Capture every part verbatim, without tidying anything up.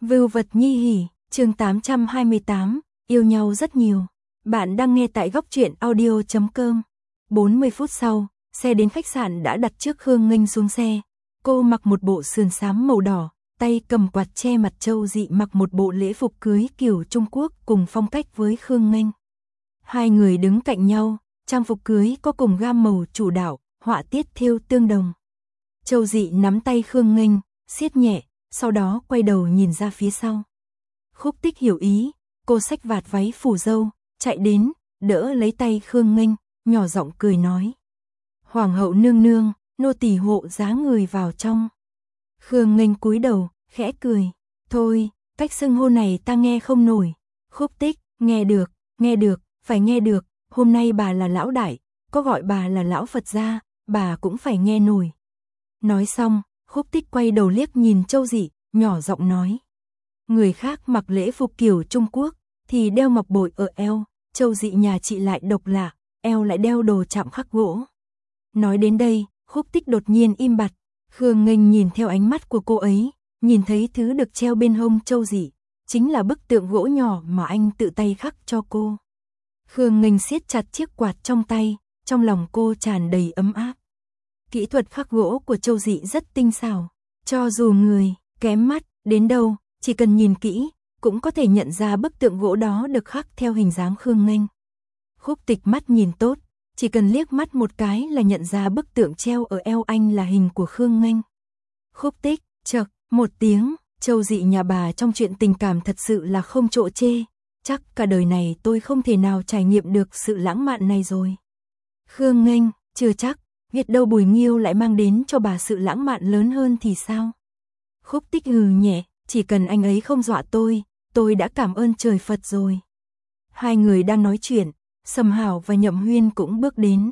Vưu vật nhi hỉ, chương tám trăm hai mươi tám, yêu nhau rất nhiều. Bạn đang nghe tại góc truyện audio chấm com. bốn mươi phút sau, xe đến khách sạn đã đặt trước Khương Nghênh xuống xe. Cô mặc một bộ sườn xám màu đỏ, tay cầm quạt che mặt Châu Dị mặc một bộ lễ phục cưới kiểu Trung Quốc cùng phong cách với Khương Nghênh. Hai người đứng cạnh nhau, trang phục cưới có cùng gam màu chủ đạo, họa tiết thêu tương đồng. Châu Dị nắm tay Khương Nghênh, siết nhẹ, sau đó quay đầu nhìn ra phía sau. Khúc Tích hiểu ý, cô xách vạt váy phủ dâu, chạy đến, đỡ lấy tay Khương Nghênh, nhỏ giọng cười nói. Hoàng hậu nương nương, nô tỳ hộ giá người vào trong. Khương Nghênh cúi đầu, khẽ cười. Thôi, cách xưng hô này ta nghe không nổi. Khúc Tích, nghe được, nghe được, phải nghe được, hôm nay bà là lão đại, có gọi bà là lão Phật gia, bà cũng phải nghe nổi. Nói xong, Khúc Tích quay đầu liếc nhìn Châu Dị, nhỏ giọng nói. Người khác mặc lễ phục kiểu Trung Quốc, thì đeo ngọc bội ở eo, Châu Dị nhà chị lại độc lạ, eo lại đeo đồ chạm khắc gỗ. Nói đến đây, Khúc Tích đột nhiên im bặt, Khương Nghênh nhìn theo ánh mắt của cô ấy, nhìn thấy thứ được treo bên hông Châu Dị, chính là bức tượng gỗ nhỏ mà anh tự tay khắc cho cô. Khương Nghênh siết chặt chiếc quạt trong tay, trong lòng cô tràn đầy ấm áp. Kỹ thuật khắc gỗ của Châu Dị rất tinh xảo, cho dù người kém mắt đến đâu, chỉ cần nhìn kỹ, cũng có thể nhận ra bức tượng gỗ đó được khắc theo hình dáng Khương Nghênh. Khúc Tịch mắt nhìn tốt, chỉ cần liếc mắt một cái là nhận ra bức tượng treo ở eo anh là hình của Khương Nghênh. Khúc Tích, chậc, một tiếng, Châu Dị nhà bà trong chuyện tình cảm thật sự là không chỗ chê, chắc cả đời này tôi không thể nào trải nghiệm được sự lãng mạn này rồi. Khương Nghênh, chưa chắc, biết đâu Bùi Nghiêu lại mang đến cho bà sự lãng mạn lớn hơn thì sao? Khúc Tích hừ nhẹ, chỉ cần anh ấy không dọa tôi, tôi đã cảm ơn trời Phật rồi. Hai người đang nói chuyện, Sầm Hảo và Nhậm Huyên cũng bước đến.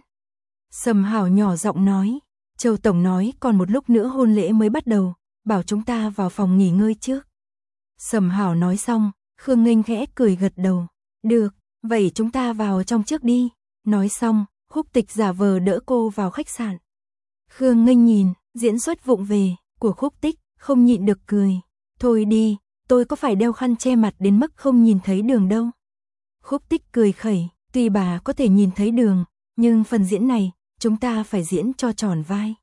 Sầm Hảo nhỏ giọng nói, Châu Tổng nói còn một lúc nữa hôn lễ mới bắt đầu, bảo chúng ta vào phòng nghỉ ngơi trước. Sầm Hảo nói xong, Khương Nghênh khẽ cười gật đầu. Được, vậy chúng ta vào trong trước đi. Nói xong, Khúc Tịch giả vờ đỡ cô vào khách sạn. Khương Nghênh nhìn, diễn xuất vụng về của Khúc Tích, không nhịn được cười. Thôi đi, tôi có phải đeo khăn che mặt đến mức không nhìn thấy đường đâu. Khúc Tích cười khẩy, tuy bà có thể nhìn thấy đường, nhưng phần diễn này, chúng ta phải diễn cho tròn vai.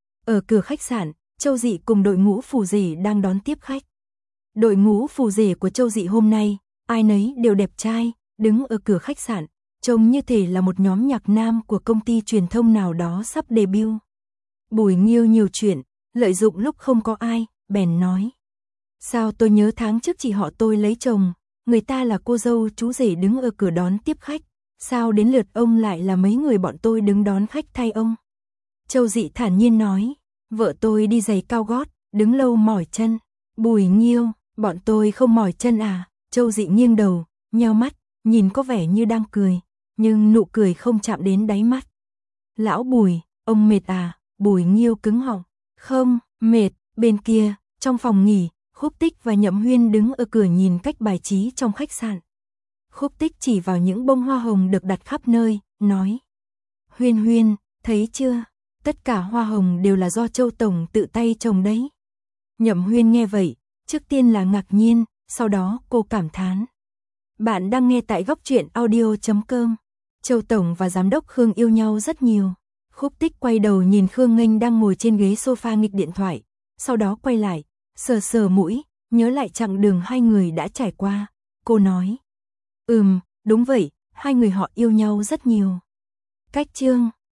Ở cửa khách sạn, Châu Dị cùng đội ngũ phù rể đang đón tiếp khách. Đội ngũ phù rể của Châu Dị hôm nay, ai nấy đều đẹp trai, đứng ở cửa khách sạn, trông như thể là một nhóm nhạc nam của công ty truyền thông nào đó sắp debut. Bùi Nghiêu nhiều chuyện, lợi dụng lúc không có ai, bèn nói. Sao tôi nhớ tháng trước chị họ tôi lấy chồng, người ta là cô dâu chú rể đứng ở cửa đón tiếp khách, sao đến lượt ông lại là mấy người bọn tôi đứng đón khách thay ông? Châu Dị thản nhiên nói, vợ tôi đi giày cao gót, đứng lâu mỏi chân. Bùi Nghiêu, bọn tôi không mỏi chân à? Châu Dị nghiêng đầu, nheo mắt, nhìn có vẻ như đang cười, nhưng nụ cười không chạm đến đáy mắt. Lão Bùi, ông mệt à? Bùi Nghiêu cứng họng, không, mệt. Bên kia, trong phòng nghỉ, Khúc Tích và Nhậm Huyên đứng ở cửa nhìn cách bài trí trong khách sạn. Khúc Tích chỉ vào những bông hoa hồng được đặt khắp nơi, nói. Huyên Huyên, thấy chưa? Tất cả hoa hồng đều là do Châu Tổng tự tay trồng đấy. Nhậm Huyên nghe vậy, trước tiên là ngạc nhiên, sau đó cô cảm thán. Bạn đang nghe tại góc truyện audio chấm com. Châu Tổng và Giám đốc Khương yêu nhau rất nhiều. Khúc Tích quay đầu nhìn Khương Nghênh đang ngồi trên ghế sofa nghịch điện thoại, sau đó quay lại, sờ sờ mũi, nhớ lại chặng đường hai người đã trải qua. Cô nói, ừm, đúng vậy, hai người họ yêu nhau rất nhiều. Cách chương